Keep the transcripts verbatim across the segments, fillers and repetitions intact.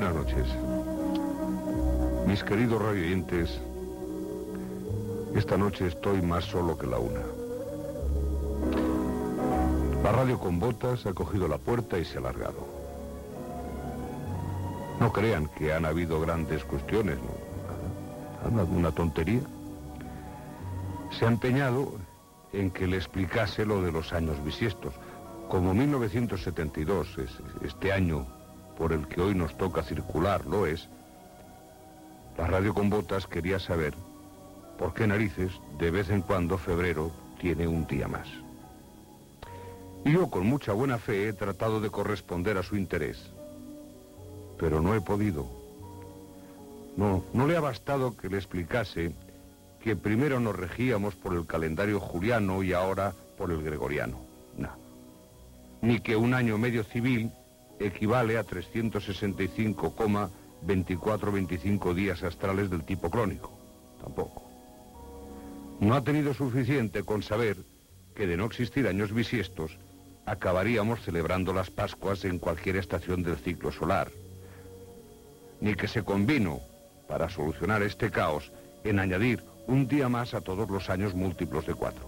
Buenas noches. Mis queridos radioyentes, esta noche estoy más solo que la una. La radio con botas ha cogido la puerta y se ha largado. No crean que han habido grandes cuestiones, ¿no? Han dado una tontería. Se ha empeñado en que le explicase lo de los años bisiestos. Como mil novecientos setenta y dos es este año por el que hoy nos toca circular, lo es, la radio con botas quería saber por qué narices de vez en cuando febrero tiene un día más. Y yo con mucha buena fe he tratado de corresponder a su interés, pero no he podido. No, no le ha bastado que le explicase que primero nos regíamos por el calendario juliano y ahora por el gregoriano. No. Ni que un año medio civil equivale a trescientos sesenta y cinco coma veinticuatro veinticinco días astrales del tipo crónico. Tampoco. No ha tenido suficiente con saber que de no existir años bisiestos, acabaríamos celebrando las Pascuas en cualquier estación del ciclo solar. Ni que se convino, para solucionar este caos, en añadir un día más a todos los años múltiplos de cuatro.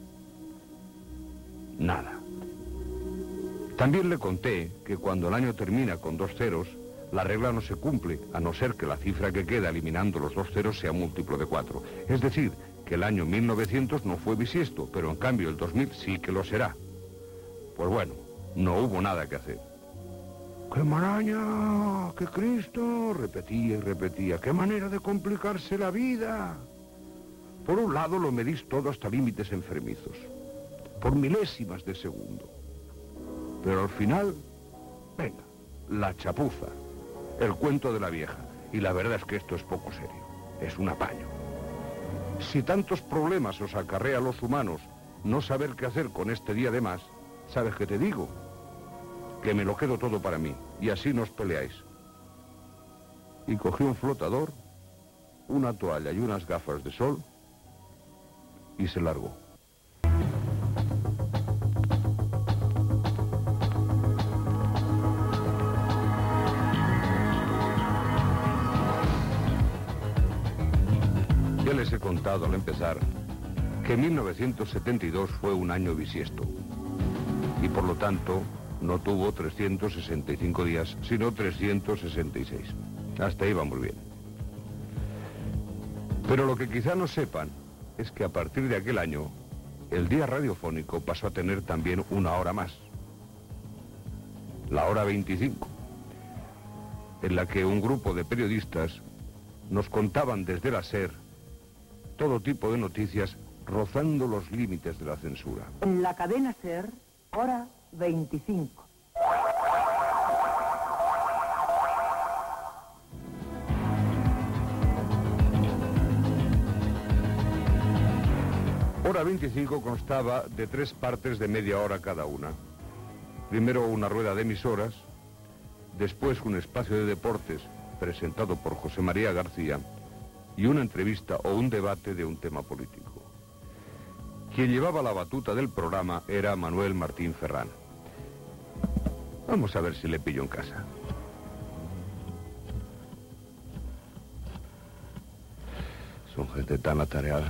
Nada. También le conté que cuando el año termina con dos ceros, la regla no se cumple, a no ser que la cifra que queda eliminando los dos ceros sea múltiplo de cuatro. Es decir, que el año mil novecientos no fue bisiesto, pero en cambio el dos mil sí que lo será. Pues bueno, no hubo nada que hacer. ¡Qué maraña! ¡Qué Cristo! Repetía y repetía. ¡Qué manera de complicarse la vida! Por un lado lo medís todo hasta límites enfermizos, por milésimas de segundo. Pero al final, venga, la chapuza, el cuento de la vieja. Y la verdad es que esto es poco serio, es un apaño. Si tantos problemas os acarrea a los humanos no saber qué hacer con este día de más, ¿sabes qué te digo? Que me lo quedo todo para mí, y así no os peleáis. Y cogí un flotador, una toalla y unas gafas de sol, y se largó. Ya les he contado al empezar que mil novecientos setenta y dos fue un año bisiesto y por lo tanto no tuvo trescientos sesenta y cinco días, sino trescientos sesenta y seis. Hasta ahí vamos bien. Pero lo que quizá no sepan es que a partir de aquel año el día radiofónico pasó a tener también una hora más, la hora veinticinco, en la que un grupo de periodistas nos contaban desde la SER todo tipo de noticias rozando los límites de la censura. En la cadena SER, hora veinticinco. Hora veinticinco constaba de tres partes de media hora cada una. Primero una rueda de emisoras, después un espacio de deportes presentado por José María García y una entrevista o un debate de un tema político. Quien llevaba la batuta del programa era Manuel Martín Ferrán. Vamos a ver si le pillo en casa. Son gente tan atareada.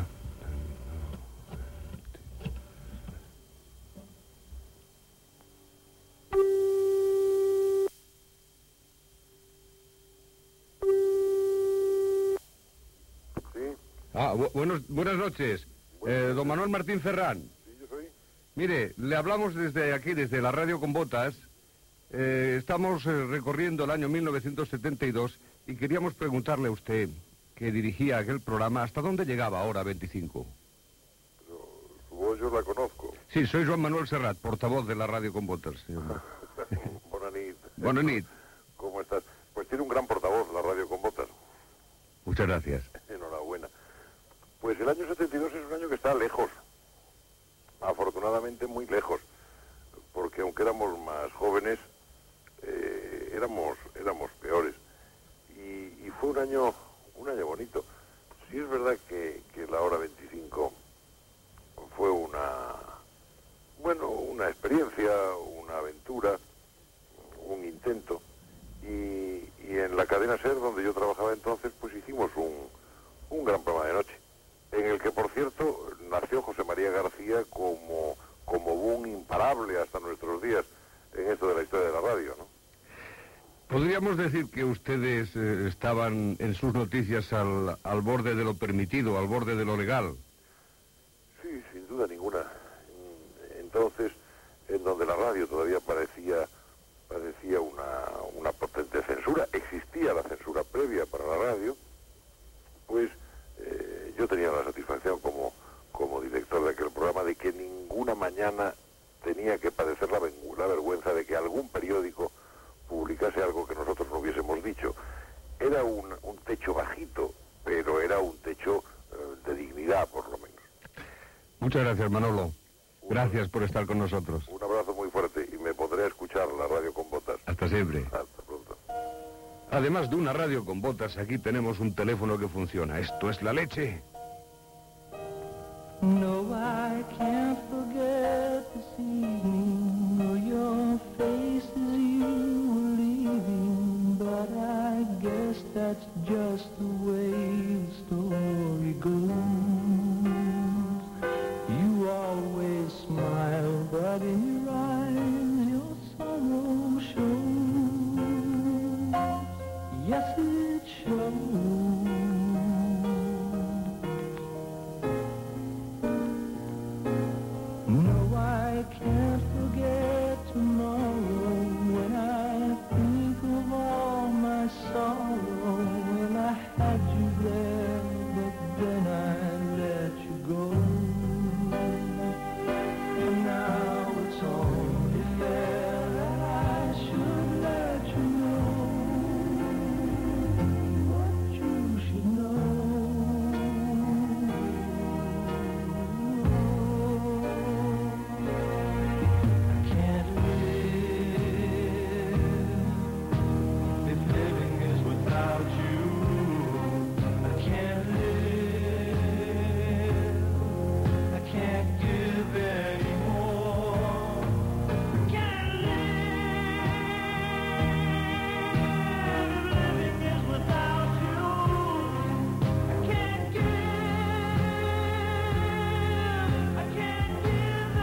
Ah, bu buenos, buenas noches. Eh, don Manuel Martín Ferrán. Sí, yo soy. Mire, le hablamos desde aquí, desde la radio con botas. Eh, estamos eh, recorriendo el año mil novecientos setenta y dos y queríamos preguntarle a usted, que dirigía aquel programa, ¿hasta dónde llegaba ahora veinticinco? Pero su voz yo la conozco. Sí, soy Joan Manuel Serrat, portavoz de la radio con botas, señor. Buenas nit. Buenas nit. ¿Cómo estás? Pues tiene un gran portavoz la radio con botas. Muchas gracias. Enhorabuena. Pues el año setenta y dos es un año que está lejos. Afortunadamente muy lejos. Porque aunque éramos más jóvenes, eh, éramos, éramos peores. Y, y fue un año, un año bonito. Sí es verdad que, que la hora veinticinco fue una, bueno, una experiencia, una aventura, un intento. Y, y en la María García como, como un imparable hasta nuestros días en esto de la historia de la radio, ¿no? ¿Podríamos decir que ustedes eh, estaban en sus noticias al, al borde de lo permitido, al borde de lo legal? Sí, sin duda ninguna. Entonces, en donde la radio todavía parecía, parecía una, una potente censura, existía la censura previa para la radio, pues eh, yo tenía la satisfacción como, como director de aquel programa de que ninguna mañana tenía que padecer la, la vergüenza de que algún periódico publicase algo que nosotros no hubiésemos dicho. Era un, un techo bajito, pero era un techo eh, de dignidad, por lo menos. Muchas gracias, Manolo. Gracias por estar con nosotros. Un abrazo muy fuerte y me podré escuchar la radio con botas. Hasta siempre. Hasta pronto. Además de una radio con botas, aquí tenemos un teléfono que funciona. Esto es la leche. No, I can't forget this evening, or your face as you were leaving, but I guess that's just the way the story goes. You always smile, but in your eyes your sorrow shows. Yes, it shows. No, I can't forget tomorrow when I think of all my sorrow. When I had you there, but then I let you go. And now it's only fair that I should let you know what you should know. I can't live if living is without you. I can't live. I can't give anymore. I can't live if living is without you. I can't give. I can't give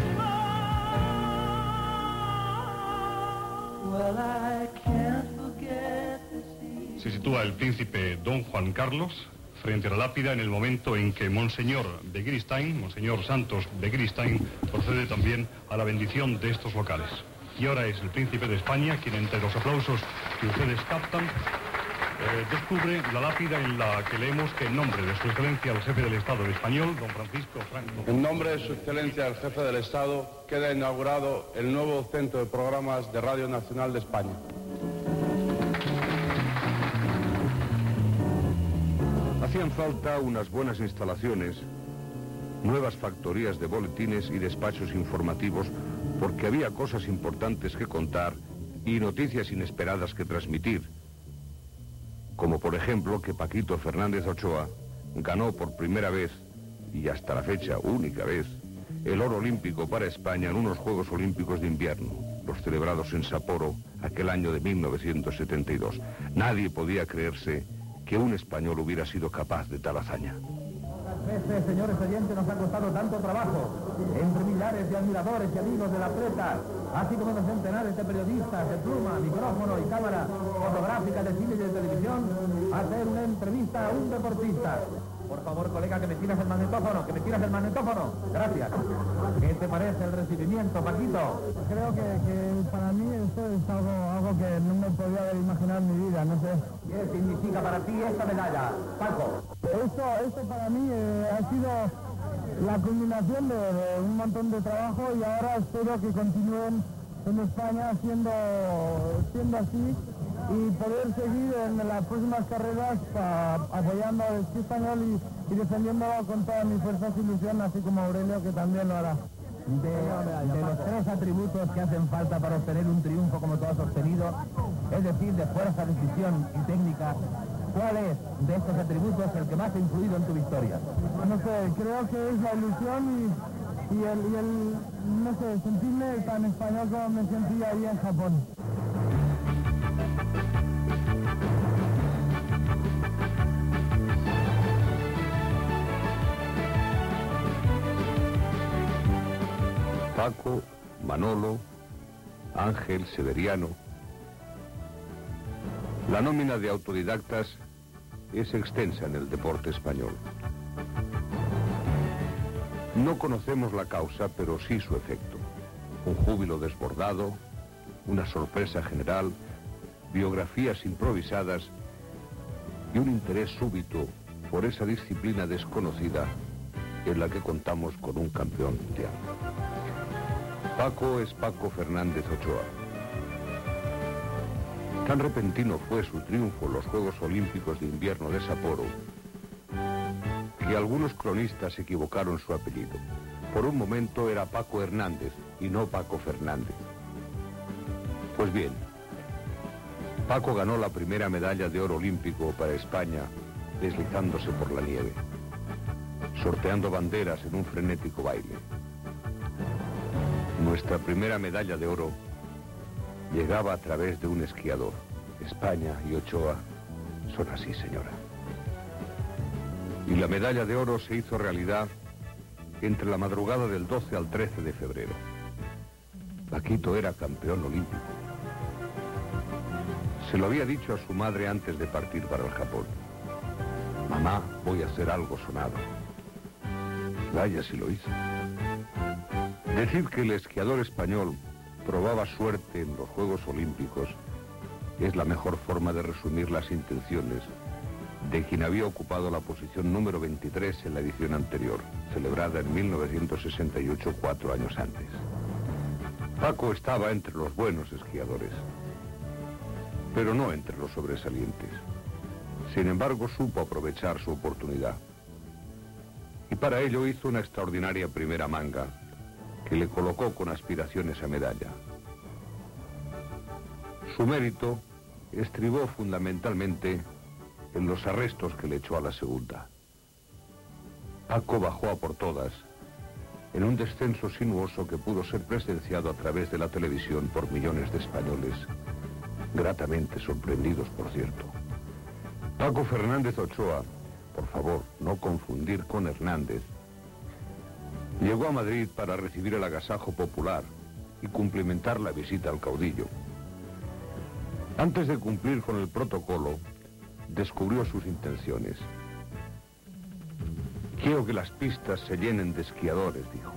anymore. Well, I can't forget this evening. Se sitúa el príncipe Don Juan Carlos frente a la lápida en el momento en que Monseñor Begiristain, Monseñor Santos Begiristain, procede también a la bendición de estos locales. Y ahora es el príncipe de España quien, entre los aplausos que ustedes captan, eh, descubre la lápida en la que leemos que en nombre de su excelencia el jefe del Estado español, don Francisco Franco. En nombre de su excelencia el jefe del Estado, queda inaugurado el nuevo centro de programas de Radio Nacional de España. Hacían falta unas buenas instalaciones, nuevas factorías de boletines y despachos informativos, porque había cosas importantes que contar y noticias inesperadas que transmitir. Como por ejemplo que Paquito Fernández Ochoa ganó por primera vez, y hasta la fecha única vez, el oro olímpico para España en unos Juegos Olímpicos de Invierno, los celebrados en Sapporo aquel año de mil novecientos setenta y dos. Nadie podía creerse que un español hubiera sido capaz de tal hazaña. Este, señores oyentes, nos ha costado tanto trabajo, entre millares de admiradores y amigos del atleta, así como de centenares de periodistas de pluma, micrófono y cámara fotográfica de cine y de televisión, hacer una entrevista a un deportista. Por favor, colega, que me tiras el magnetófono, que me tiras el magnetófono. Gracias. ¿Qué te parece el recibimiento, Paquito? Creo que, que para mí esto es algo, algo que no me podía haber imaginado en mi vida, no sé. ¿Qué significa para ti esta medalla, Paco? Esto, esto para mí eh, ha sido la culminación de, de un montón de trabajo y ahora espero que continúen en España siendo, siendo así y poder seguir en las próximas carreras pa, apoyando al esquí español y, y defendiéndolo con todas mis fuerzas y ilusión, así como Aurelio, que también lo hará. De, de los tres atributos que hacen falta para obtener un triunfo como tú has obtenido, es decir, de fuerza, decisión y técnica, ¿cuál es de estos atributos el que más ha influido en tu victoria? No sé, creo que es la ilusión y, y, el, y el, no sé, sentirme tan español como me sentí ahí en Japón. Paco, Manolo, Ángel, Severiano. La nómina de autodidactas es extensa en el deporte español. No conocemos la causa, pero sí su efecto. Un júbilo desbordado, una sorpresa general, biografías improvisadas y un interés súbito por esa disciplina desconocida en la que contamos con un campeón mundial. Paco es Paco Fernández Ochoa. Tan repentino fue su triunfo en los Juegos Olímpicos de Invierno de Sapporo que algunos cronistas equivocaron su apellido. Por un momento era Paco Hernández y no Paco Fernández. Pues bien, Paco ganó la primera medalla de oro olímpico para España deslizándose por la nieve, sorteando banderas en un frenético baile. Nuestra primera medalla de oro llegaba a través de un esquiador. España y Ochoa son así, señora. Y la medalla de oro se hizo realidad entre la madrugada del doce al trece de febrero. Paquito era campeón olímpico. Se lo había dicho a su madre antes de partir para el Japón. Mamá, voy a hacer algo sonado. Vaya si lo hizo. Decir que el esquiador español probaba suerte en los Juegos Olímpicos es la mejor forma de resumir las intenciones de quien había ocupado la posición número veintitrés en la edición anterior, celebrada en mil novecientos sesenta y ocho, cuatro años antes. Paco estaba entre los buenos esquiadores, pero no entre los sobresalientes. Sin embargo, supo aprovechar su oportunidad. Y para ello hizo una extraordinaria primera manga que le colocó con aspiraciones a medalla. Su mérito estribó fundamentalmente en los arrestos que le echó a la segunda. Paco bajó a por todas en un descenso sinuoso que pudo ser presenciado a través de la televisión por millones de españoles, gratamente sorprendidos, por cierto. Paco Fernández Ochoa, por favor, no confundir con Hernández, llegó a Madrid para recibir el agasajo popular y cumplimentar la visita al caudillo. Antes de cumplir con el protocolo, descubrió sus intenciones. Quiero que las pistas se llenen de esquiadores, dijo.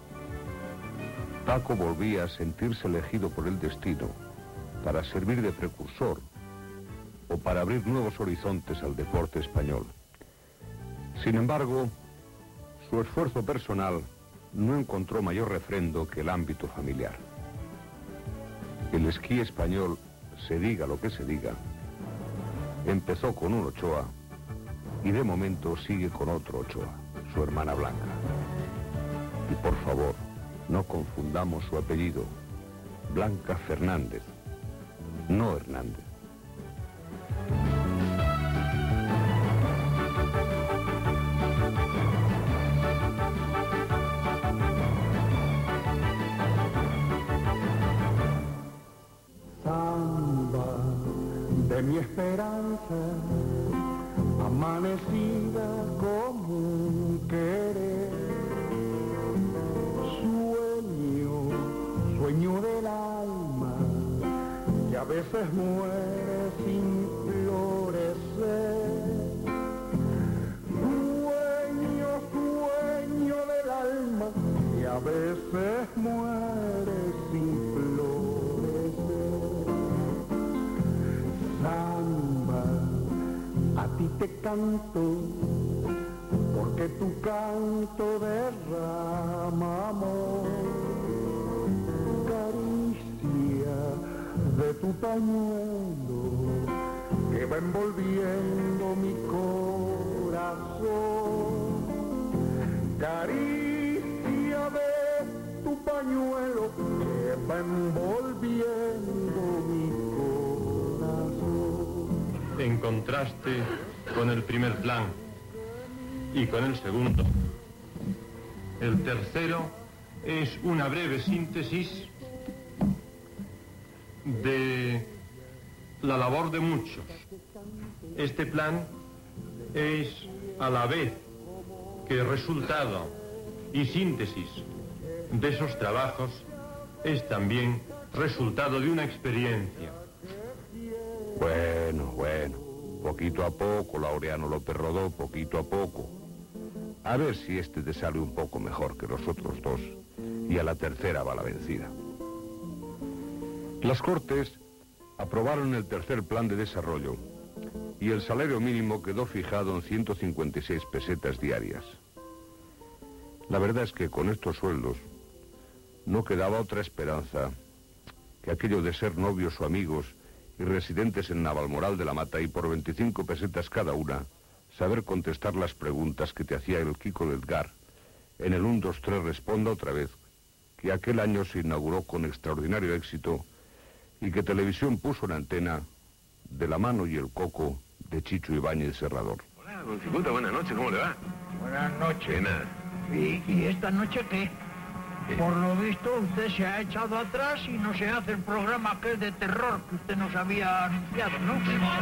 Paco volvía a sentirse elegido por el destino para servir de precursor o para abrir nuevos horizontes al deporte español. Sin embargo, su esfuerzo personal no encontró mayor refrendo que el ámbito familiar. El esquí español, se diga lo que se diga, empezó con un Ochoa y de momento sigue con otro Ochoa, su hermana Blanca. Y por favor, no confundamos su apellido, Blanca Fernández, no Hernández. De mi esperanza, amanecida como un querer, sueño, sueño del alma, que a veces muere sin florecer. Sueño, sueño del alma, que a veces muere sin florecer. Samba, a ti te canto, porque tu canto derrama amor. Caricia de tu pañuelo que va envolviendo mi corazón. Caricia de tu pañuelo que va envolviendo mi corazón. En contraste con el primer plan y con el segundo, el tercero es una breve síntesis de la labor de muchos. Este plan es a la vez que resultado y síntesis de esos trabajos es también resultado de una experiencia. Bueno, bueno, poquito a poco, Laureano López Rodó, poquito a poco. A ver si este te sale un poco mejor que los otros dos, y a la tercera va la vencida. Las Cortes aprobaron el tercer plan de desarrollo y el salario mínimo quedó fijado en ciento cincuenta y seis pesetas diarias. La verdad es que con estos sueldos no quedaba otra esperanza que aquello de ser novios o amigos y residentes en Navalmoral de la Mata y por veinticinco pesetas cada una, saber contestar las preguntas que te hacía el Kiko de Edgar en el uno, dos, tres responda otra vez, que aquel año se inauguró con extraordinario éxito y que Televisión puso en antena de la mano y el coco de Chicho Ibáñez Serrador. Hola, don Cicuta, buenas noches, ¿cómo le va? Buenas noches. Buenas. ¿Y, ¿Y esta noche qué? Por lo visto usted se ha echado atrás y no se hace el programa aquel de terror que usted nos había anunciado, ¿no?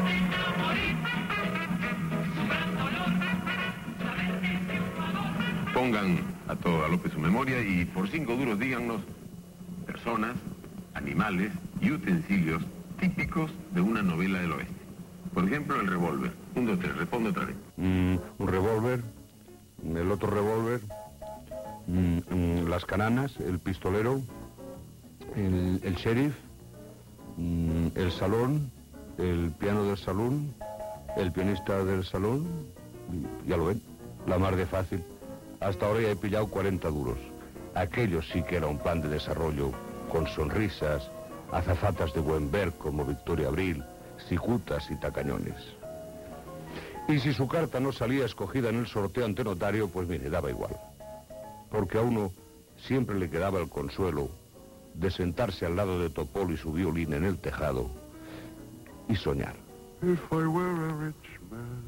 Pongan a todo a López su memoria y por cinco duros díganos personas, animales y utensilios típicos de una novela del oeste. Por ejemplo, el revólver. Un, dos, tres, responde otra vez. Mm, un revólver, el otro revólver, mm, mm, las cananas, el pistolero, el, el sheriff, mm, el salón, el piano del salón, el pianista del salón, y, ya lo ven, la mar de fácil. Hasta ahora ya he pillado cuarenta duros. Aquello sí que era un plan de desarrollo, con sonrisas, azafatas de buen ver como Victoria Abril, cicutas y tacañones. Y si su carta no salía escogida en el sorteo ante notario, pues mire, daba igual. Porque a uno siempre le quedaba el consuelo de sentarse al lado de Topol y su violín en el tejado y soñar. If I were a rich man,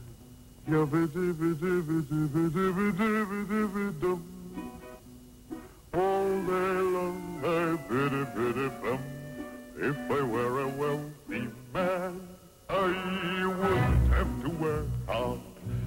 all day long I biddy biddy bum. If I were a wealthy man, I wouldn't have to work hard.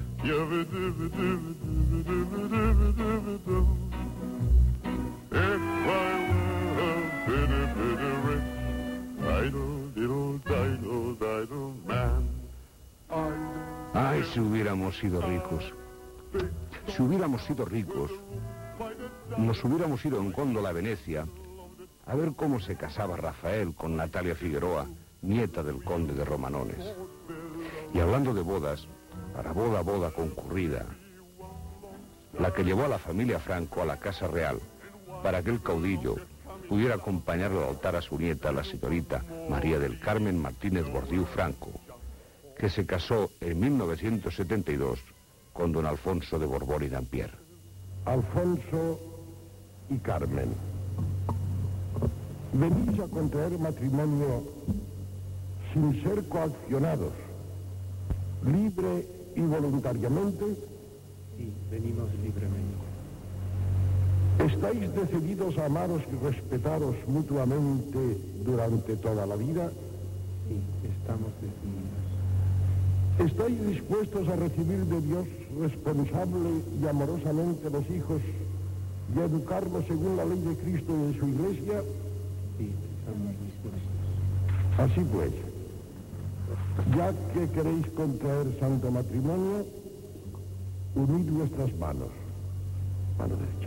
If I were a biddy biddy rich, idle diddle diddle diddle man. Ay, si hubiéramos sido ricos. Si hubiéramos sido ricos, nos hubiéramos ido en góndola a Venecia a ver cómo se casaba Rafael con Natalia Figueroa, nieta del conde de Romanones. Y hablando de bodas, para boda, boda concurrida, la que llevó a la familia Franco a la Casa Real para que el caudillo pudiera acompañar al altar a su nieta, la señorita María del Carmen Martínez Bordiú Franco, que se casó en mil novecientos setenta y dos con don Alfonso de Borbón y Dampierre. Alfonso y Carmen, venís a contraer matrimonio sin ser coaccionados, libre y voluntariamente. Sí, venimos libremente. ¿Estáis decididos a amaros y respetaros mutuamente durante toda la vida? Sí, estamos decididos. ¿Estáis dispuestos a recibir de Dios responsable y amorosamente los hijos y a educarlos según la ley de Cristo y de su Iglesia? Sí, estamos dispuestos. Así pues, ya que queréis contraer santo matrimonio, unid vuestras manos, mano derecha,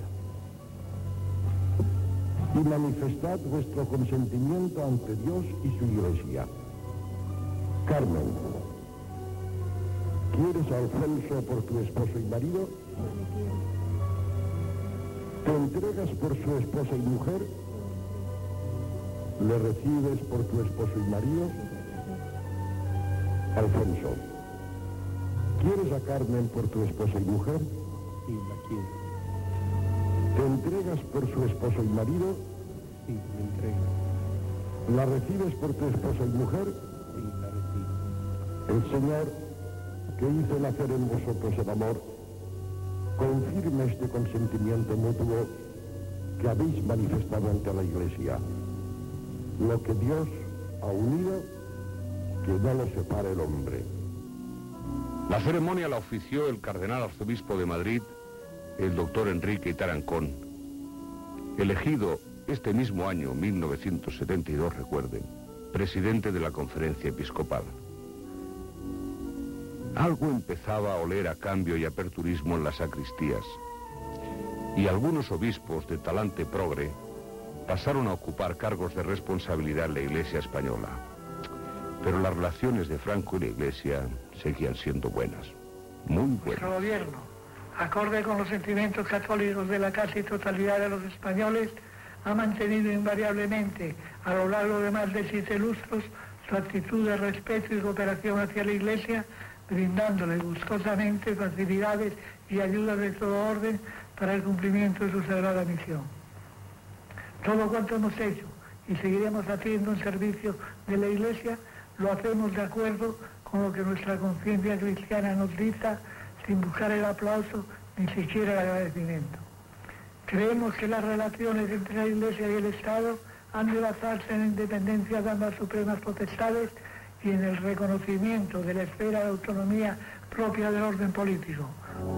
y manifestad vuestro consentimiento ante Dios y su Iglesia. Carmen, ¿quieres a Alfonso por tu esposo y marido? ¿Te entregas por su esposa y mujer? ¿Le recibes por tu esposo y marido? Alfonso, ¿quieres a Carmen por tu esposa y mujer? Sí, la quiero. ¿Te entregas por su esposo y marido? Sí, me entrego. ¿La recibes por tu esposa y mujer? Sí, la recibo. El Señor, que hizo nacer en vosotros el amor, confirme este consentimiento mutuo que habéis manifestado ante la Iglesia. Lo que Dios ha unido, que no lo separe el hombre. La ceremonia la ofició el cardenal arzobispo de Madrid, el doctor Enrique Tarancón, elegido este mismo año, mil novecientos setenta y dos, recuerden, presidente de la Conferencia Episcopal. Algo empezaba a oler a cambio y aperturismo en las sacristías, y algunos obispos de talante progre pasaron a ocupar cargos de responsabilidad en la Iglesia española. Pero las relaciones de Franco y la Iglesia seguían siendo buenas, muy buenas. Nuestro gobierno, acorde con los sentimientos católicos de la casi totalidad de los españoles, ha mantenido invariablemente a lo largo de más de siete lustros su actitud de respeto y cooperación hacia la Iglesia, brindándole gustosamente facilidades y ayudas de todo orden para el cumplimiento de su sagrada misión. Todo cuanto hemos hecho y seguiremos haciendo en servicio de la Iglesia, lo hacemos de acuerdo con lo que nuestra conciencia cristiana nos dicta, sin buscar el aplauso ni siquiera el agradecimiento. Creemos que las relaciones entre la Iglesia y el Estado han de basarse en la independencia de ambas supremas potestades y en el reconocimiento de la esfera de autonomía propia del orden político.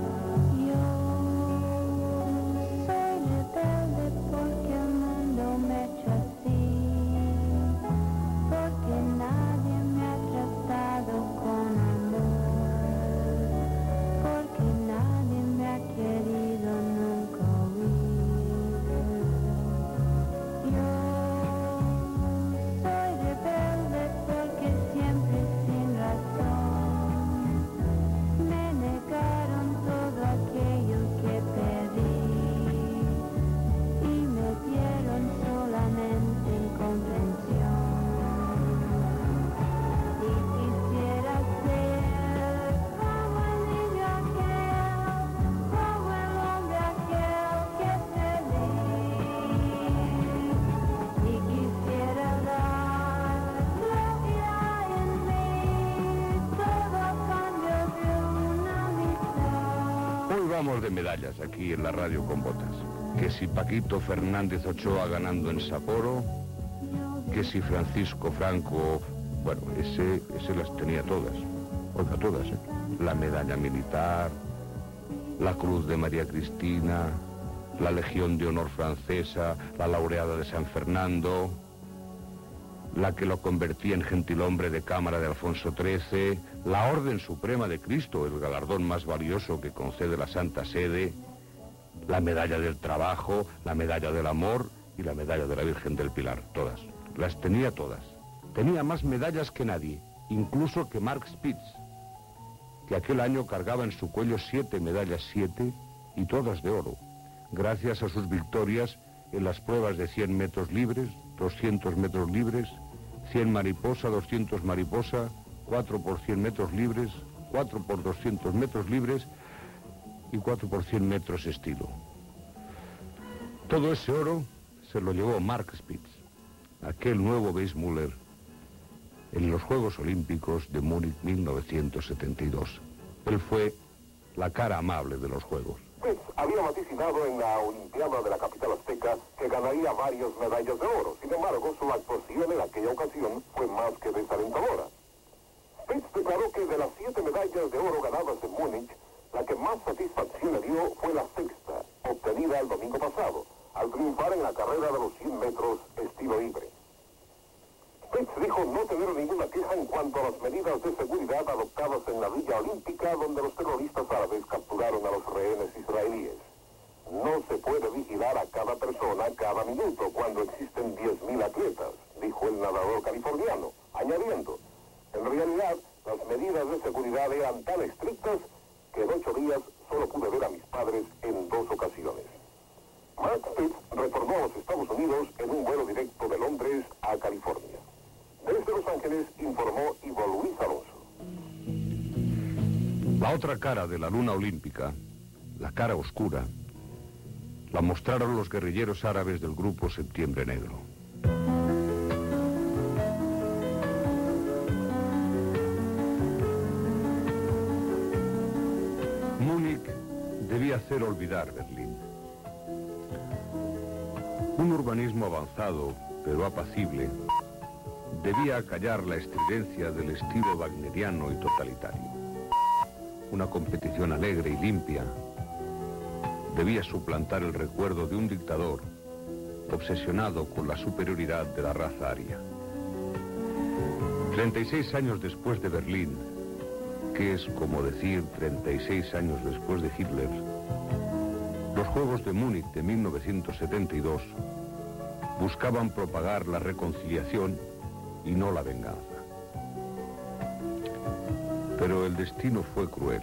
De medallas aquí en la radio con botas. Que si Paquito Fernández Ochoa ganando en Sapporo, que si Francisco Franco, bueno, ese, ese las tenía todas, oiga, todas, ¿eh? La medalla militar, la Cruz de María Cristina, la Legión de Honor francesa, la laureada de San Fernando, la que lo convertía en gentilhombre de Cámara de Alfonso trece, la Orden Suprema de Cristo, el galardón más valioso que concede la Santa Sede, la Medalla del Trabajo, la Medalla del Amor y la Medalla de la Virgen del Pilar, todas. Las tenía todas. Tenía más medallas que nadie, incluso que Mark Spitz, que aquel año cargaba en su cuello siete medallas, siete, y todas de oro, gracias a sus victorias en las pruebas de cien metros libres, doscientos metros libres, cien mariposa, doscientos mariposa, cuatro por cien metros libres, cuatro por doscientos metros libres y cuatro por cien metros estilo. Todo ese oro se lo llevó Mark Spitz, aquel nuevo Weissmuller, en los Juegos Olímpicos de Múnich mil novecientos setenta y dos. Él fue la cara amable de los Juegos. Spitz había vaticinado en la Olimpiada de la capital azteca que ganaría varias medallas de oro. Sin embargo, su actuación en aquella ocasión fue más que desalentadora. Spitz declaró que de las siete medallas de oro ganadas en Múnich, la que más satisfacción le dio fue la sexta, obtenida el domingo pasado, al triunfar en la carrera de los cien metros estilo libre. Spitz dijo no tener ninguna queja en cuanto a las medidas de seguridad adoptadas en la Villa Olímpica, donde los terroristas árabes capturaron a los rehenes israelíes. No se puede vigilar a cada persona cada minuto cuando existen diez mil atletas, dijo el nadador californiano, añadiendo, en realidad, las medidas de seguridad eran tan estrictas que en ocho días solo pude ver a mis padres en dos ocasiones. Mark Spitz retornó a los Estados Unidos en un vuelo directo de Londres a California. Desde Los Ángeles informó Ivo Luis Alonso. La otra cara de la luna olímpica, la cara oscura, la mostraron los guerrilleros árabes del grupo Septiembre Negro. Múnich debía hacer olvidar Berlín. Un urbanismo avanzado, pero apacible, debía acallar la estridencia del estilo wagneriano y totalitario. Una competición alegre y limpia debía suplantar el recuerdo de un dictador obsesionado con la superioridad de la raza aria. treinta y seis años después de Berlín, que es como decir treinta y seis años después de Hitler, los Juegos de Múnich de mil novecientos setenta y dos buscaban propagar la reconciliación y no la venganza. Pero el destino fue cruel.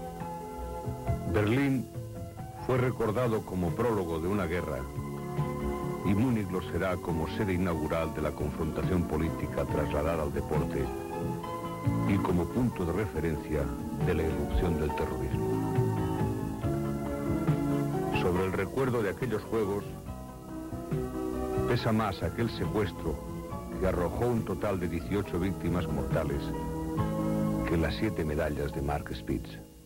Berlín fue recordado como prólogo de una guerra y Múnich lo será como sede inaugural de la confrontación política trasladada al deporte y como punto de referencia de la irrupción del terrorismo. Sobre el recuerdo de aquellos Juegos pesa más aquel secuestro que arrojó un total de dieciocho víctimas mortales que las siete medallas de Mark Spitz.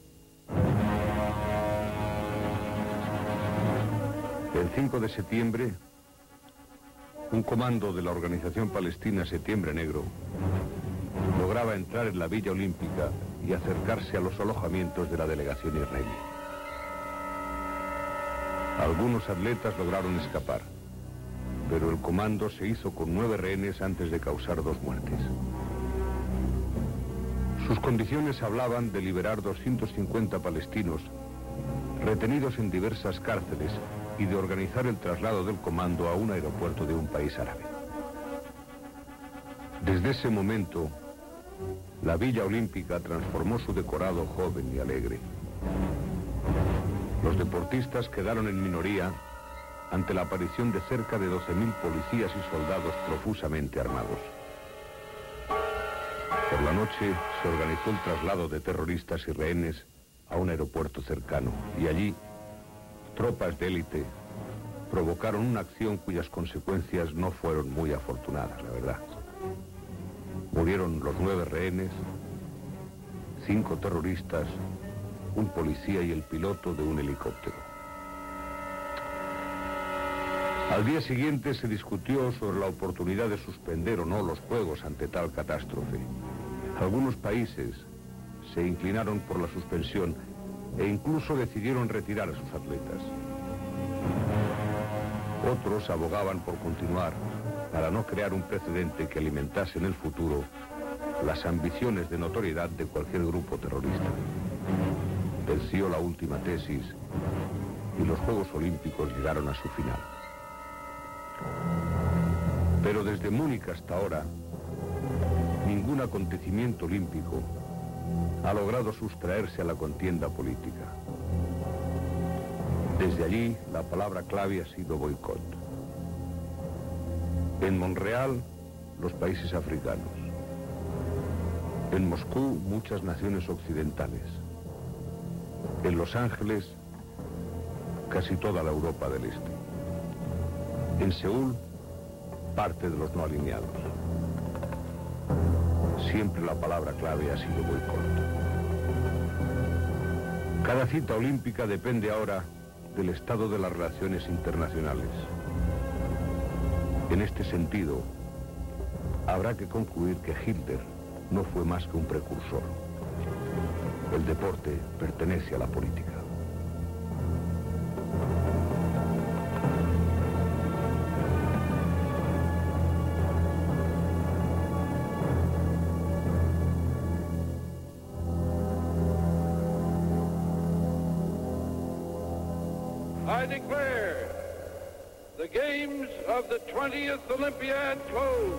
El cinco de septiembre, un comando de la organización palestina Septiembre Negro lograba entrar en la Villa Olímpica y acercarse a los alojamientos de la delegación israelí. Algunos atletas lograron escapar, pero el comando se hizo con nueve rehenes antes de causar dos muertes. Sus condiciones hablaban de liberar doscientos cincuenta palestinos retenidos en diversas cárceles y de organizar el traslado del comando a un aeropuerto de un país árabe. Desde ese momento, la Villa Olímpica transformó su decorado joven y alegre. Los deportistas quedaron en minoría ante la aparición de cerca de doce mil policías y soldados profusamente armados. Por la noche se organizó el traslado de terroristas y rehenes a un aeropuerto cercano y allí tropas de élite provocaron una acción cuyas consecuencias no fueron muy afortunadas, la verdad. Murieron los nueve rehenes, cinco terroristas, un policía y el piloto de un helicóptero. Al día siguiente se discutió sobre la oportunidad de suspender o no los Juegos ante tal catástrofe. Algunos países se inclinaron por la suspensión e incluso decidieron retirar a sus atletas. Otros abogaban por continuar para no crear un precedente que alimentase en el futuro las ambiciones de notoriedad de cualquier grupo terrorista. Venció la última tesis y los Juegos Olímpicos llegaron a su final. Pero desde Múnich hasta ahora, ningún acontecimiento olímpico ha logrado sustraerse a la contienda política. Desde allí, la palabra clave ha sido boicot. En Montreal, los países africanos. En Moscú, muchas naciones occidentales. En Los Ángeles, casi toda la Europa del Este. En Seúl, parte de los no alineados. Siempre la palabra clave ha sido boicot. Cada cita olímpica depende ahora del estado de las relaciones internacionales. En este sentido, habrá que concluir que Hitler no fue más que un precursor. El deporte pertenece a la política. I declare the games of the twentieth Olympiad closed.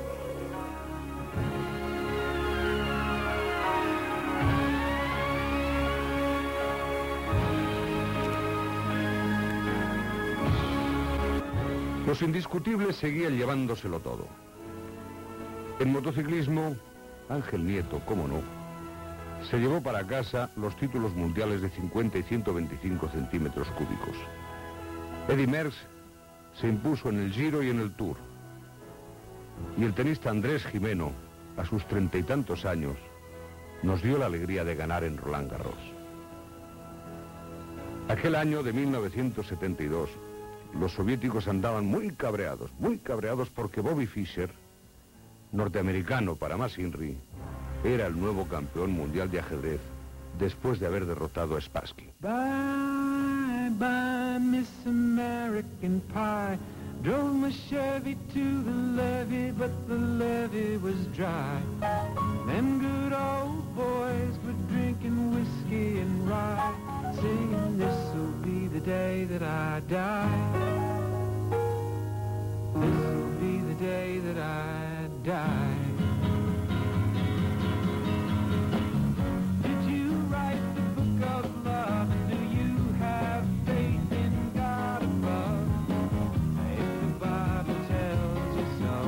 Los indiscutibles seguían llevándoselo todo. En motociclismo, Ángel Nieto, cómo no, se llevó para casa los títulos mundiales de cincuenta y ciento veinticinco centímetros cúbicos. Eddy Merckx se impuso en el Giro y en el Tour. Y el tenista Andrés Gimeno, a sus treinta y tantos años, nos dio la alegría de ganar en Roland Garros. Aquel año de mil novecientos setenta y dos, los soviéticos andaban muy cabreados, muy cabreados porque Bobby Fischer, norteamericano para más Inri, era el nuevo campeón mundial de ajedrez después de haber derrotado a Spassky. Bye, bye, Miss American Pie. Drove my Chevy to the levee, but the levee was dry. Them good old boys were drinking whiskey and rye, singing, this'll be the day that I die. This'll be the day that I die. Did you write the book of love? And do you have faith in God above? If the Bible tells you so.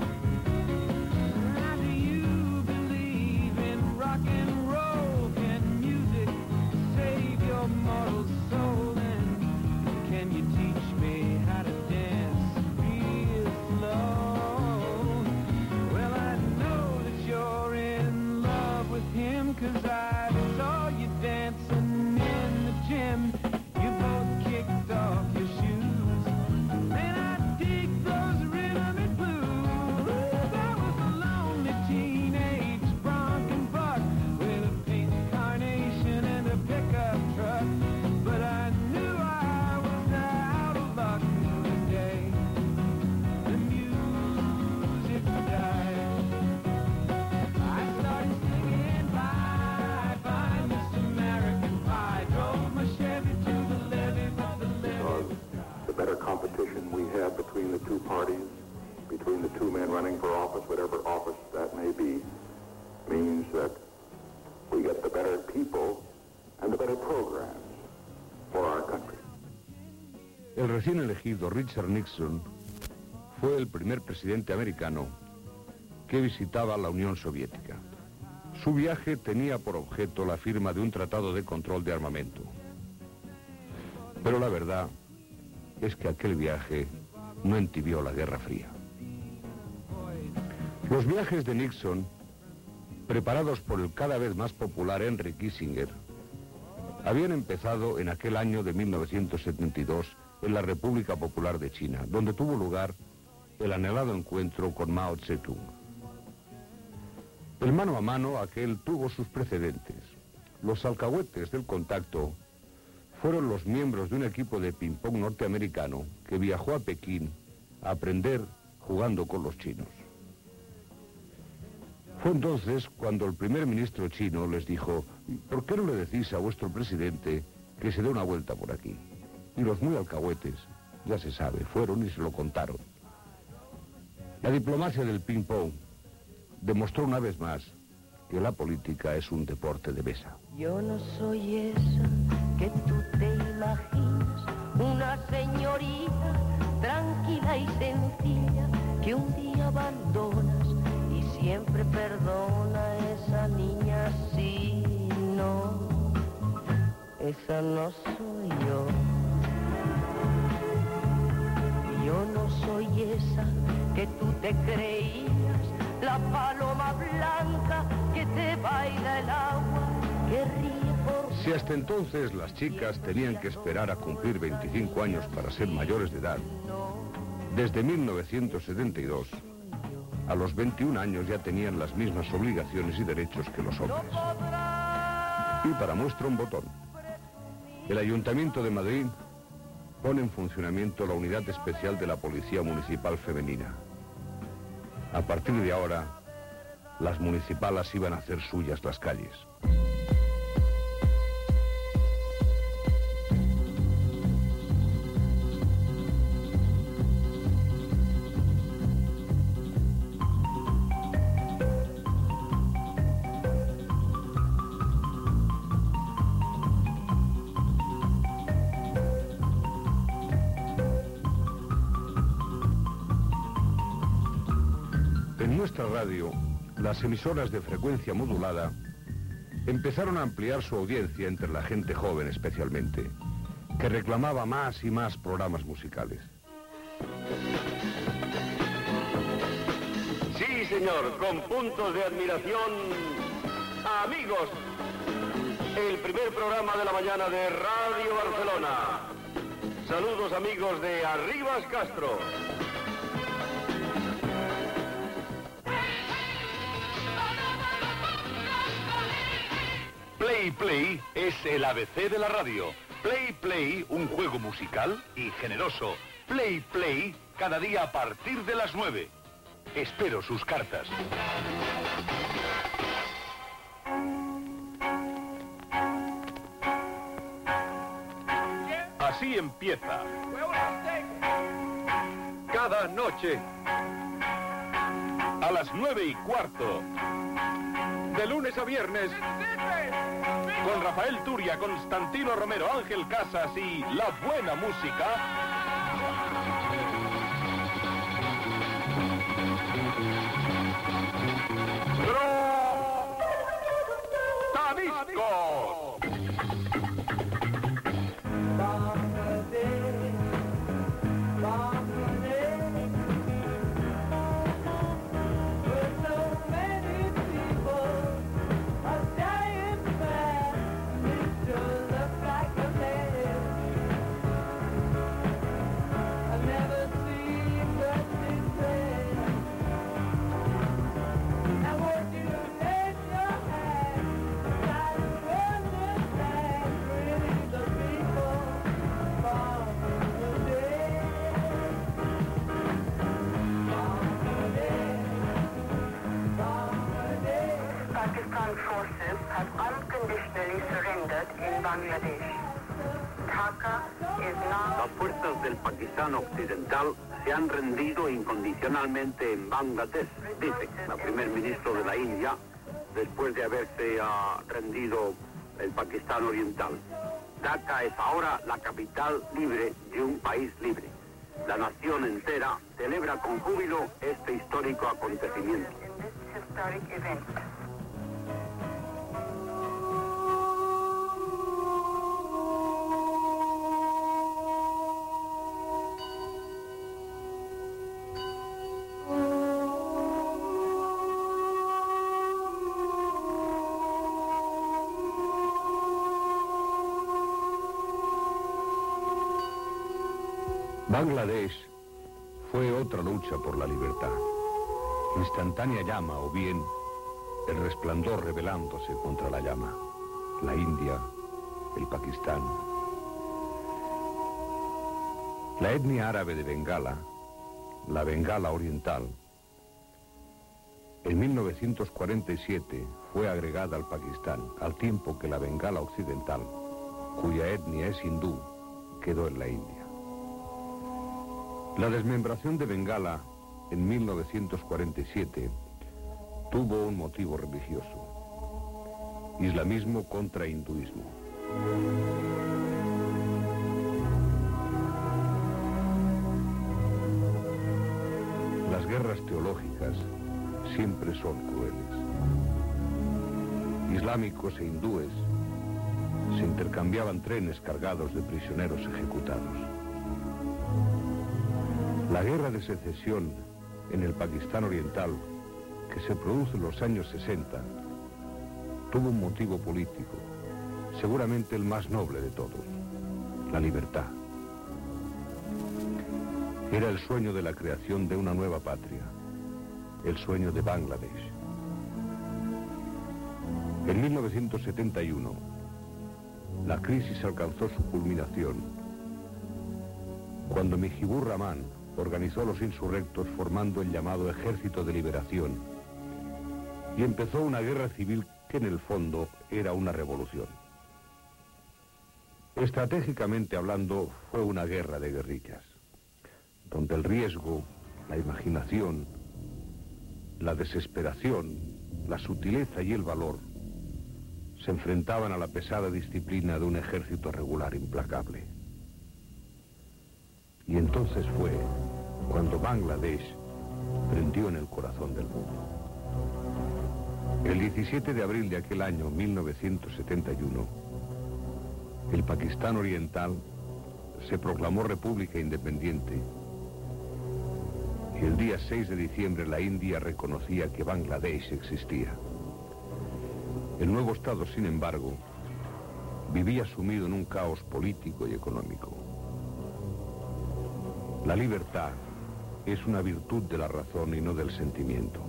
Now do you believe in rock and roll? Can music save your mortal soul? And can you teach me how to dance real slow? Well, I know that you're in love with him, 'cause I saw you dancing in the gym. You both kicked off your shoes, and I dig those rhythm and blues. That was a lonely teenage bronc and buck with a pink carnation and a pickup truck. But I knew I was out of luck the day the music died. I started singing bye bye, Miss American Pie. Drove my Chevy to the levee, but the levee. The better competition we have between the two parties, between the two men running for office, whatever office that may be, means that we get the better people and the better programs for our country. El recién elegido Richard Nixon fue el primer presidente americano que visitaba la Unión Soviética. Su viaje tenía por objeto la firma de un tratado de control de armamento. Pero la verdad es que aquel viaje no entibió la Guerra Fría. Los viajes de Nixon, preparados por el cada vez más popular Henry Kissinger, habían empezado en aquel año de mil novecientos setenta y dos en la República Popular de China, donde tuvo lugar el anhelado encuentro con Mao Zedong. El mano a mano aquel tuvo sus precedentes. Los alcahuetes del contacto fueron los miembros de un equipo de ping-pong norteamericano que viajó a Pekín a aprender jugando con los chinos. Fue entonces cuando el primer ministro chino les dijo: ¿por qué no le decís a vuestro presidente que se dé una vuelta por aquí? Y los muy alcahuetes, ya se sabe, fueron y se lo contaron. La diplomacia del ping-pong demostró una vez más que la política es un deporte de mesa. Yo no soy esa que tú te imaginas, una señorita tranquila y sencilla que un día abandonas y siempre perdona. Esa niña sí, no, esa no soy yo. Yo no soy esa que tú te creías, la paloma blanca que te baila el agua, que ríe por... Si hasta entonces las chicas tenían que esperar a cumplir veinticinco años para ser mayores de edad, desde mil novecientos setenta y dos, a los veintiún años ya tenían las mismas obligaciones y derechos que los hombres. Y para muestra un botón, el Ayuntamiento de Madrid pone en funcionamiento la Unidad Especial de la Policía Municipal Femenina. A partir de ahora, las municipalas iban a hacer suyas las calles. En nuestra radio, las emisoras de frecuencia modulada empezaron a ampliar su audiencia entre la gente joven especialmente, que reclamaba más y más programas musicales. Sí, señor, con puntos de admiración, amigos, el primer programa de la mañana de Radio Barcelona. Saludos, amigos de Arribas Castro. Play Play es el A B C de la radio. Play Play, un juego musical y generoso. Play Play, cada día a partir de las nueve. Espero sus cartas. Así empieza. Cada noche. A las nueve y cuarto. De lunes a viernes. Con Rafael Turia, Constantino Romero, Ángel Casas y la buena música. ¡Tadiscos! Las fuerzas del Pakistán Occidental se han rendido incondicionalmente en Bangladesh, dice el primer ministro de la India, después de haberse uh, rendido el Pakistán Oriental. Dhaka es ahora la capital libre de un país libre. La nación entera celebra con júbilo este histórico acontecimiento. Bangladesh fue otra lucha por la libertad. Instantánea llama o bien el resplandor rebelándose contra la llama. La India, el Pakistán. La etnia árabe de Bengala, la Bengala Oriental, en mil novecientos cuarenta y siete fue agregada al Pakistán, al tiempo que la Bengala Occidental, cuya etnia es hindú, quedó en la India. La desmembración de Bengala en mil novecientos cuarenta y siete tuvo un motivo religioso: islamismo contra hinduismo. Las guerras teológicas siempre son crueles. Islámicos e hindúes se intercambiaban trenes cargados de prisioneros ejecutados. La guerra de secesión en el Pakistán Oriental, que se produce en los años sesenta, tuvo un motivo político, seguramente el más noble de todos: la libertad. Era el sueño de la creación de una nueva patria, el sueño de Bangladesh. En mil novecientos setenta y uno, la crisis alcanzó su culminación cuando Mujibur Rahman organizó a los insurrectos formando el llamado Ejército de Liberación y empezó una guerra civil que en el fondo era una revolución. Estratégicamente hablando, fue una guerra de guerrillas, donde el riesgo, la imaginación, la desesperación, la sutileza y el valor se enfrentaban a la pesada disciplina de un ejército regular implacable. Y entonces fue cuando Bangladesh prendió en el corazón del mundo. El diecisiete de abril de aquel año, mil novecientos setenta y uno, el Pakistán Oriental se proclamó república independiente y el día seis de diciembre la India reconocía que Bangladesh existía. El nuevo Estado, sin embargo, vivía sumido en un caos político y económico. La libertad es una virtud de la razón y no del sentimiento.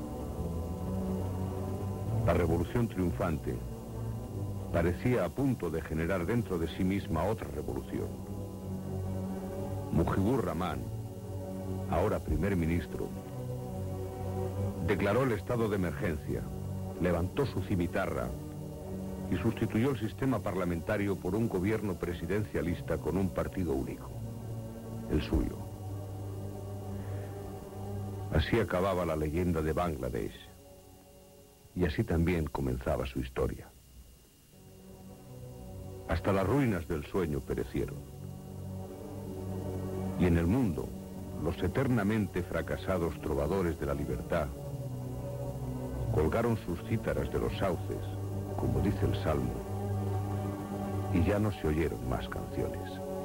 La revolución triunfante parecía a punto de generar dentro de sí misma otra revolución. Mujibur Rahman ahora primer ministro, declaró el estado de emergencia, levantó su cimitarra y sustituyó el sistema parlamentario por un gobierno presidencialista con un partido único, el suyo. Así acababa la leyenda de Bangladesh y así también comenzaba su historia. Hasta las ruinas del sueño perecieron. Y en el mundo, los eternamente fracasados trovadores de la libertad colgaron sus cítaras de los sauces, como dice el Salmo, y ya no se oyeron más canciones.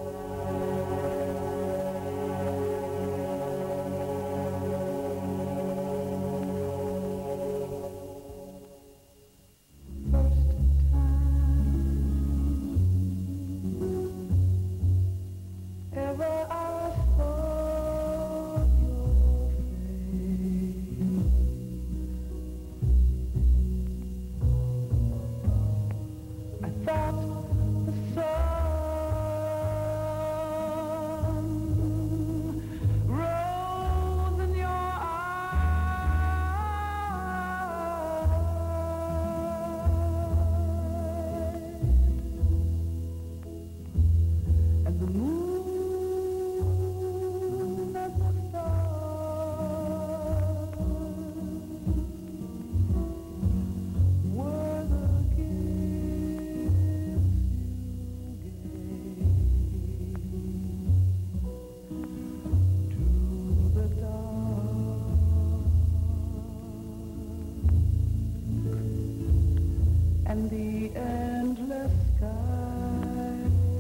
And the endless sky,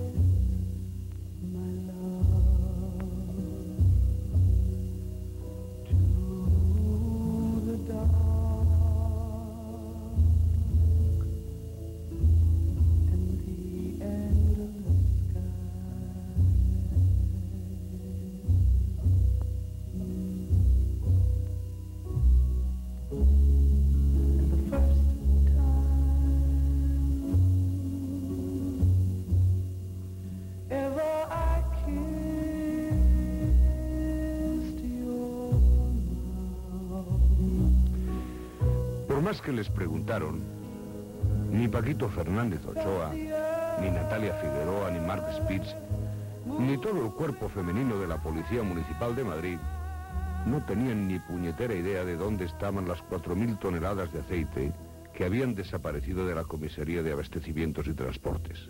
my love, to the dark, and the endless Por más que les preguntaron, ni Paquito Fernández Ochoa, ni Natalia Figueroa, ni Mark Spitz, ni todo el cuerpo femenino de la Policía Municipal de Madrid, no tenían ni puñetera idea de dónde estaban las cuatro mil toneladas de aceite que habían desaparecido de la Comisaría de Abastecimientos y Transportes.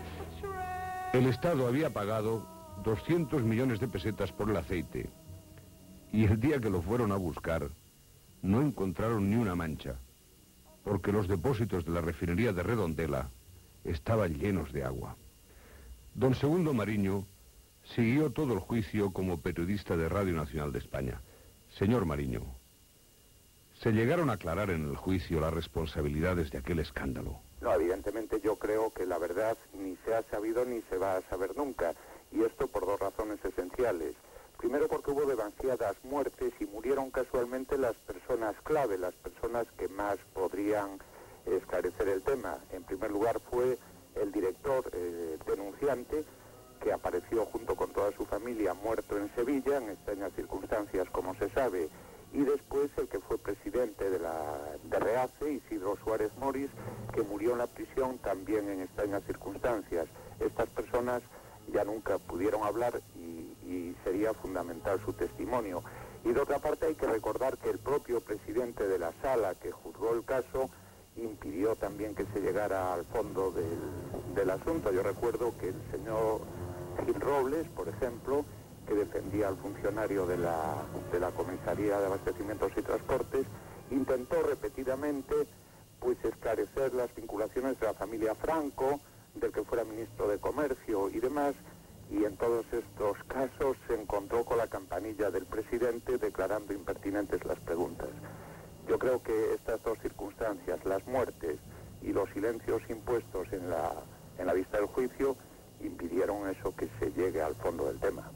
El Estado había pagado doscientos millones de pesetas por el aceite y el día que lo fueron a buscar no encontraron ni una mancha, porque los depósitos de la refinería de Redondela estaban llenos de agua. Don Segundo Mariño siguió todo el juicio como periodista de Radio Nacional de España. Señor Mariño, ¿se llegaron a aclarar en el juicio las responsabilidades de aquel escándalo? No, evidentemente yo creo que la verdad ni se ha sabido ni se va a saber nunca, y esto por dos razones esenciales. Primero, porque hubo demasiadas muertes y murieron casualmente las personas clave, las personas que más podrían esclarecer el tema. En primer lugar fue el director eh, denunciante, que apareció junto con toda su familia muerto en Sevilla, en extrañas circunstancias, como se sabe, y después el que fue presidente de la de REACE, Isidro Suárez Moris, que murió en la prisión también en extrañas circunstancias. Estas personas ya nunca pudieron hablar y, y sería fundamental su testimonio. Y de otra parte hay que recordar que el propio presidente de la sala que juzgó el caso impidió también que se llegara al fondo del, del asunto. Yo recuerdo que el señor Gil Robles, por ejemplo, que defendía al funcionario de la, de la Comisaría de Abastecimientos y Transportes, intentó repetidamente pues esclarecer las vinculaciones de la familia Franco, del que fuera ministro de Comercio y demás, y en todos estos casos se encontró con la campanilla del presidente declarando impertinentes las preguntas. Yo creo que estas dos circunstancias, las muertes y los silencios impuestos en la, en la vista del juicio, impidieron eso, que se llegue al fondo del tema.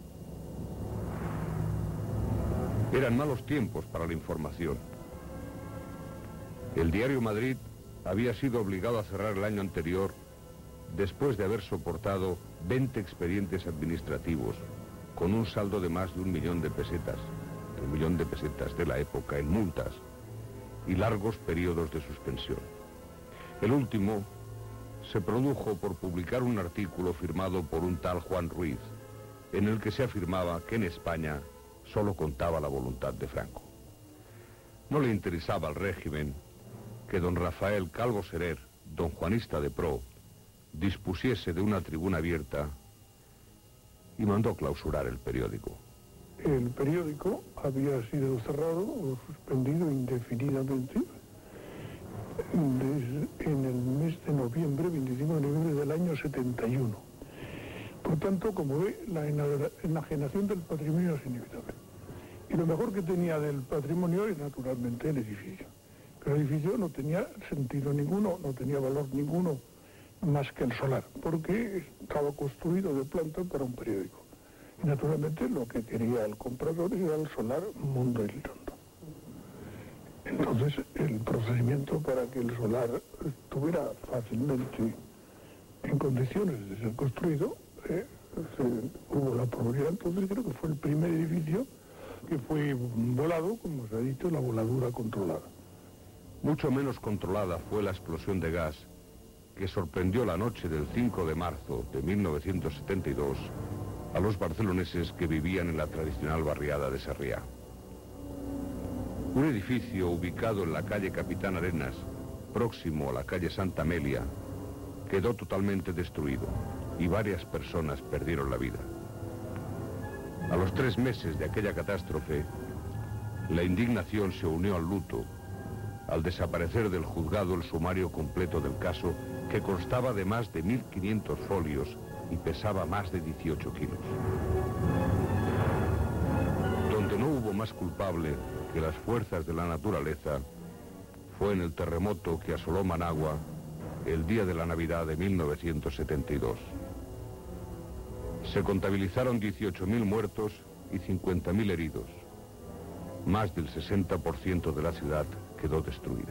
Eran malos tiempos para la información. El diario Madrid había sido obligado a cerrar el año anterior después de haber soportado veinte expedientes administrativos con un saldo de más de un millón de pesetas, de un millón de pesetas de la época en multas y largos periodos de suspensión. El último se produjo por publicar un artículo firmado por un tal Juan Ruiz, en el que se afirmaba que en España solo contaba la voluntad de Franco. No le interesaba al régimen que don Rafael Calvo Serer, don Juanista de Pro, dispusiese de una tribuna abierta y mandó clausurar el periódico. El periódico había sido cerrado o suspendido indefinidamente desde en el mes de noviembre, veinticinco de noviembre del año setenta y uno. Por tanto, como ve, la enajenación del patrimonio es inevitable. Y lo mejor que tenía del patrimonio es naturalmente el edificio. Pero el edificio no tenía sentido ninguno, no tenía valor ninguno más que el solar, porque estaba construido de planta para un periódico. Y naturalmente lo que quería el comprador era el solar Mundo Elizondo. Entonces el procedimiento para que el solar estuviera fácilmente en condiciones de ser construido, eh, se, hubo la probabilidad, entonces creo que fue el primer edificio que fue volado, como se ha dicho, la voladura controlada. Mucho menos controlada fue la explosión de gas que sorprendió la noche del cinco de marzo de mil novecientos setenta y dos a los barceloneses que vivían en la tradicional barriada de Sarriá. Un edificio ubicado en la calle Capitán Arenas, próximo a la calle Santa Amelia, quedó totalmente destruido y varias personas perdieron la vida. A los tres meses de aquella catástrofe, la indignación se unió al luto al desaparecer del juzgado el sumario completo del caso, que constaba de más de mil quinientos folios y pesaba más de dieciocho kilos. Donde no hubo más culpable que las fuerzas de la naturaleza fue en el terremoto que asoló Managua el día de la Navidad de mil novecientos setenta y dos. Se contabilizaron dieciocho mil muertos y cincuenta mil heridos. Más del sesenta por ciento de la ciudad quedó destruida.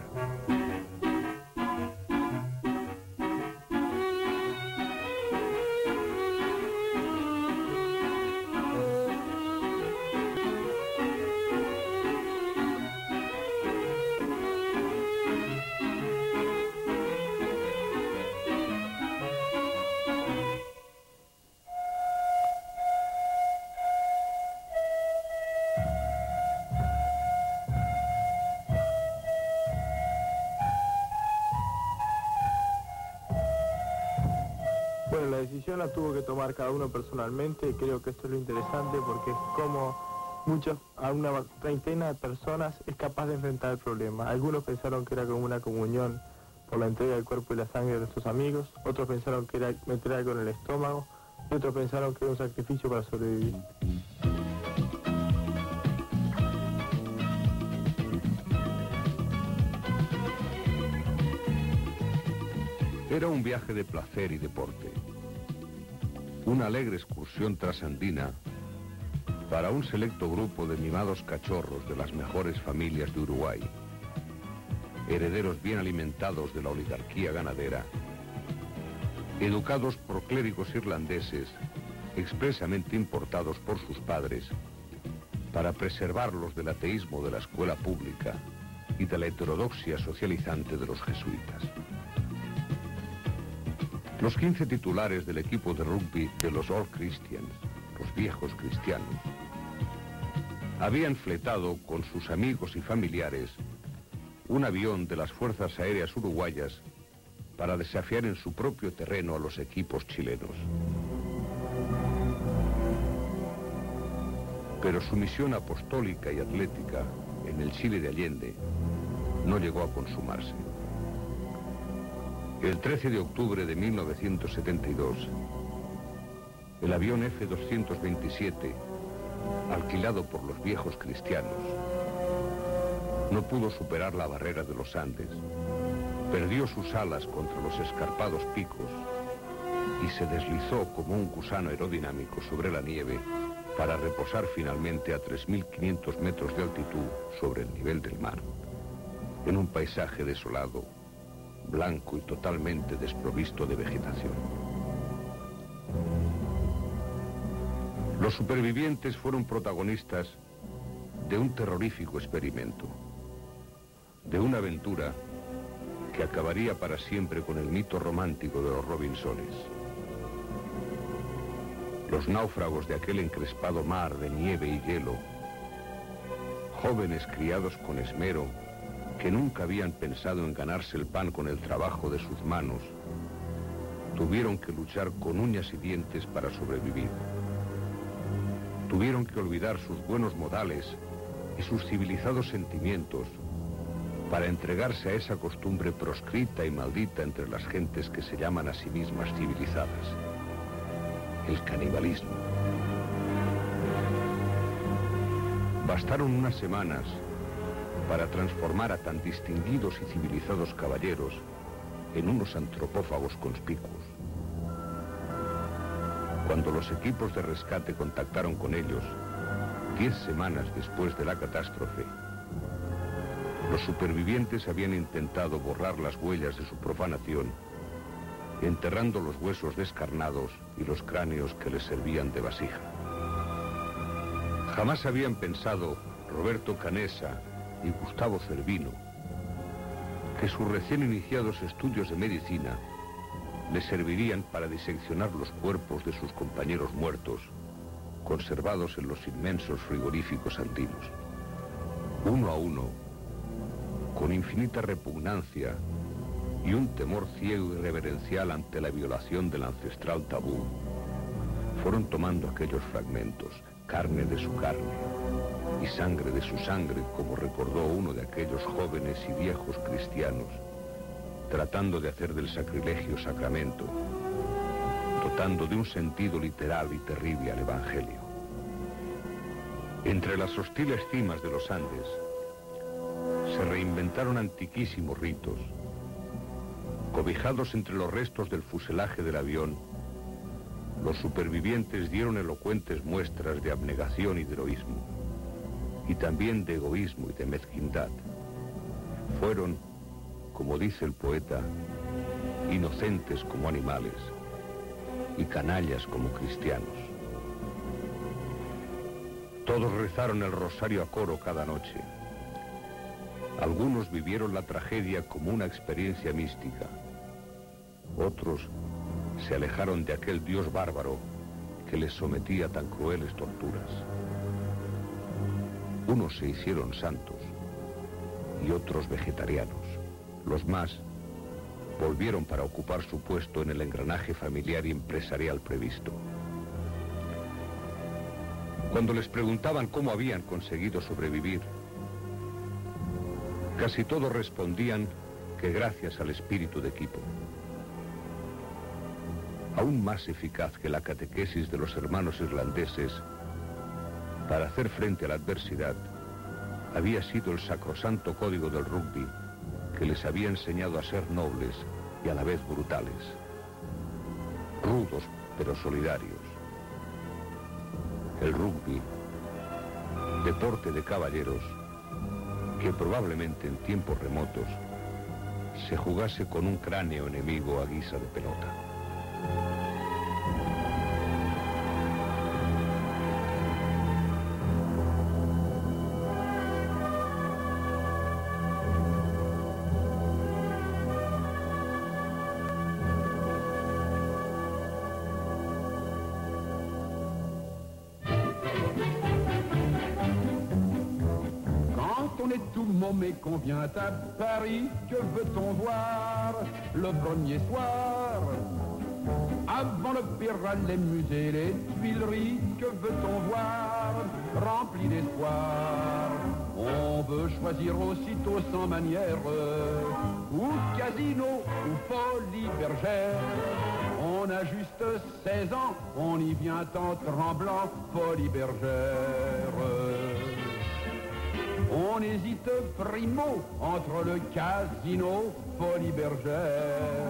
Bueno, la decisión la tuvo que tomar cada uno personalmente y creo que esto es lo interesante porque es como muchos, a una treintena de personas es capaz de enfrentar el problema. Algunos pensaron que era como una comunión por la entrega del cuerpo y la sangre de nuestros amigos, otros pensaron que era meter algo en el estómago y otros pensaron que era un sacrificio para sobrevivir. Era un viaje de placer y deporte, una alegre excursión trasandina para un selecto grupo de mimados cachorros de las mejores familias de Uruguay, herederos bien alimentados de la oligarquía ganadera, educados por clérigos irlandeses expresamente importados por sus padres para preservarlos del ateísmo de la escuela pública y de la heterodoxia socializante de los jesuitas. Los quince titulares del equipo de rugby de los Old Christians, los viejos cristianos, habían fletado con sus amigos y familiares un avión de las Fuerzas Aéreas Uruguayas para desafiar en su propio terreno a los equipos chilenos. Pero su misión apostólica y atlética en el Chile de Allende no llegó a consumarse. El trece de octubre de mil novecientos setenta y dos, el avión F doscientos veintisiete, alquilado por los viejos cristianos, no pudo superar la barrera de los Andes, perdió sus alas contra los escarpados picos y se deslizó como un gusano aerodinámico sobre la nieve para reposar finalmente a tres mil quinientos metros de altitud sobre el nivel del mar, en un paisaje desolado, blanco y totalmente desprovisto de vegetación. Los supervivientes fueron protagonistas de un terrorífico experimento, de una aventura que acabaría para siempre con el mito romántico de los Robinsones. Los náufragos de aquel encrespado mar de nieve y hielo, jóvenes criados con esmero, que nunca habían pensado en ganarse el pan con el trabajo de sus manos, tuvieron que luchar con uñas y dientes para sobrevivir. Tuvieron que olvidar sus buenos modales y sus civilizados sentimientos para entregarse a esa costumbre proscrita y maldita entre las gentes que se llaman a sí mismas civilizadas: el canibalismo. Bastaron unas semanas para transformar a tan distinguidos y civilizados caballeros en unos antropófagos conspicuos. Cuando los equipos de rescate contactaron con ellos, diez semanas después de la catástrofe, los supervivientes habían intentado borrar las huellas de su profanación, enterrando los huesos descarnados y los cráneos que les servían de vasija. Jamás habían pensado Roberto Canessa y Gustavo Cervino que sus recién iniciados estudios de medicina les servirían para diseccionar los cuerpos de sus compañeros muertos, conservados en los inmensos frigoríficos andinos. Uno a uno, con infinita repugnancia y un temor ciego y reverencial ante la violación del ancestral tabú, fueron tomando aquellos fragmentos, carne de su carne y sangre de su sangre, como recordó uno de aquellos jóvenes y viejos cristianos, tratando de hacer del sacrilegio sacramento, dotando de un sentido literal y terrible al Evangelio. Entre las hostiles cimas de los Andes se reinventaron antiquísimos ritos. Cobijados entre los restos del fuselaje del avión, los supervivientes dieron elocuentes muestras de abnegación y de heroísmo, y también de egoísmo y de mezquindad. Fueron, como dice el poeta, inocentes como animales y canallas como cristianos. Todos rezaron el rosario a coro cada noche. Algunos vivieron la tragedia como una experiencia mística. Otros se alejaron de aquel dios bárbaro que les sometía a tan crueles torturas. Unos se hicieron santos y otros vegetarianos. Los más volvieron para ocupar su puesto en el engranaje familiar y empresarial previsto. Cuando les preguntaban cómo habían conseguido sobrevivir, casi todos respondían que gracias al espíritu de equipo. Aún más eficaz que la catequesis de los hermanos irlandeses para hacer frente a la adversidad había sido el sacrosanto código del rugby, que les había enseñado a ser nobles y a la vez brutales, rudos pero solidarios. El rugby, deporte de caballeros, que probablemente en tiempos remotos se jugase con un cráneo enemigo a guisa de pelota. Tout le monde me convient à Paris, que veut-on voir le premier soir? Avant l'opéra, les musées, les Tuileries, que veut-on voir rempli d'espoir? On veut choisir aussitôt sans manière, ou casino, ou folie bergère. On a juste seize ans, on y vient en tremblant, folie bergère. On hésite primo entre le casino, folie bergère.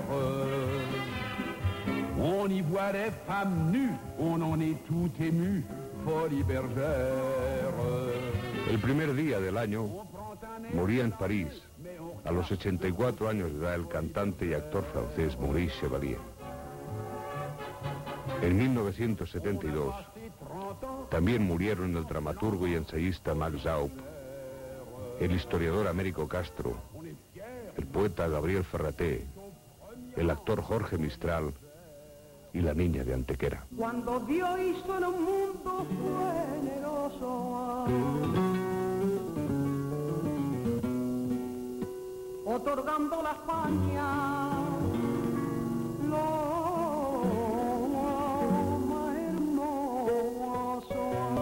On y voit des femmes nues, on en est tout ému, folie bergère. El primer día del año moría en París, a los ochenta y cuatro años de edad, el cantante y actor francés Maurice Chevalier. En mil novecientos setenta y dos, También murieron el dramaturgo y ensayista Max Zaup, el historiador Américo Castro, el poeta Gabriel Ferraté, el actor Jorge Mistral y la niña de Antequera. Cuando Dios hizo en un mundo generoso, otorgando la España lo más hermoso.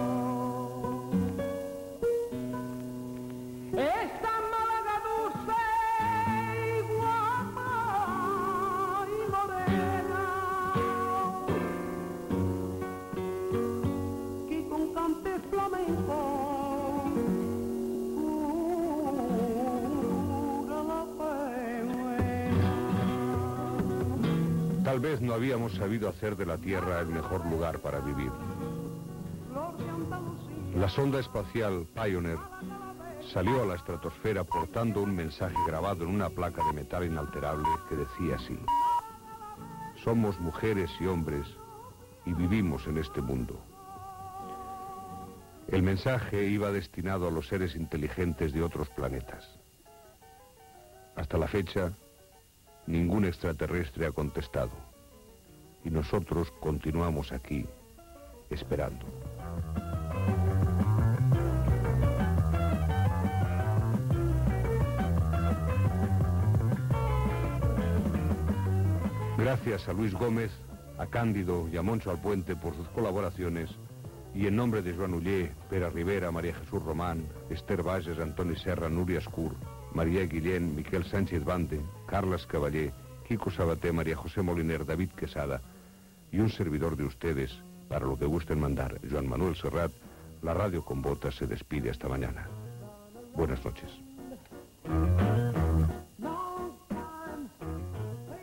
Esta Málaga dulce y guapa y morena, que con cante flamenco cura la pena. Tal vez no habíamos sabido hacer de la Tierra el mejor lugar para vivir. La sonda espacial Pioneer salió a la estratosfera portando un mensaje grabado en una placa de metal inalterable que decía así: somos mujeres y hombres y vivimos en este mundo. El mensaje iba destinado a los seres inteligentes de otros planetas. Hasta la fecha, ningún extraterrestre ha contestado. Y nosotros continuamos aquí, esperando. Gracias a Luis Gómez, a Cándido y a Moncho Alpuente por sus colaboraciones, y en nombre de Joan Uller, Pere Rivera, María Jesús Román, Esther Bages, Antoni Serra, Núria Escur, María Guillén, Miquel Sánchez Bande, Carles Cavallé, Kiko Sabaté, María José Moliner, David Quesada y un servidor de ustedes, para lo que gusten mandar, Joan Manuel Serrat, la radio con botas se despide hasta mañana. Buenas noches.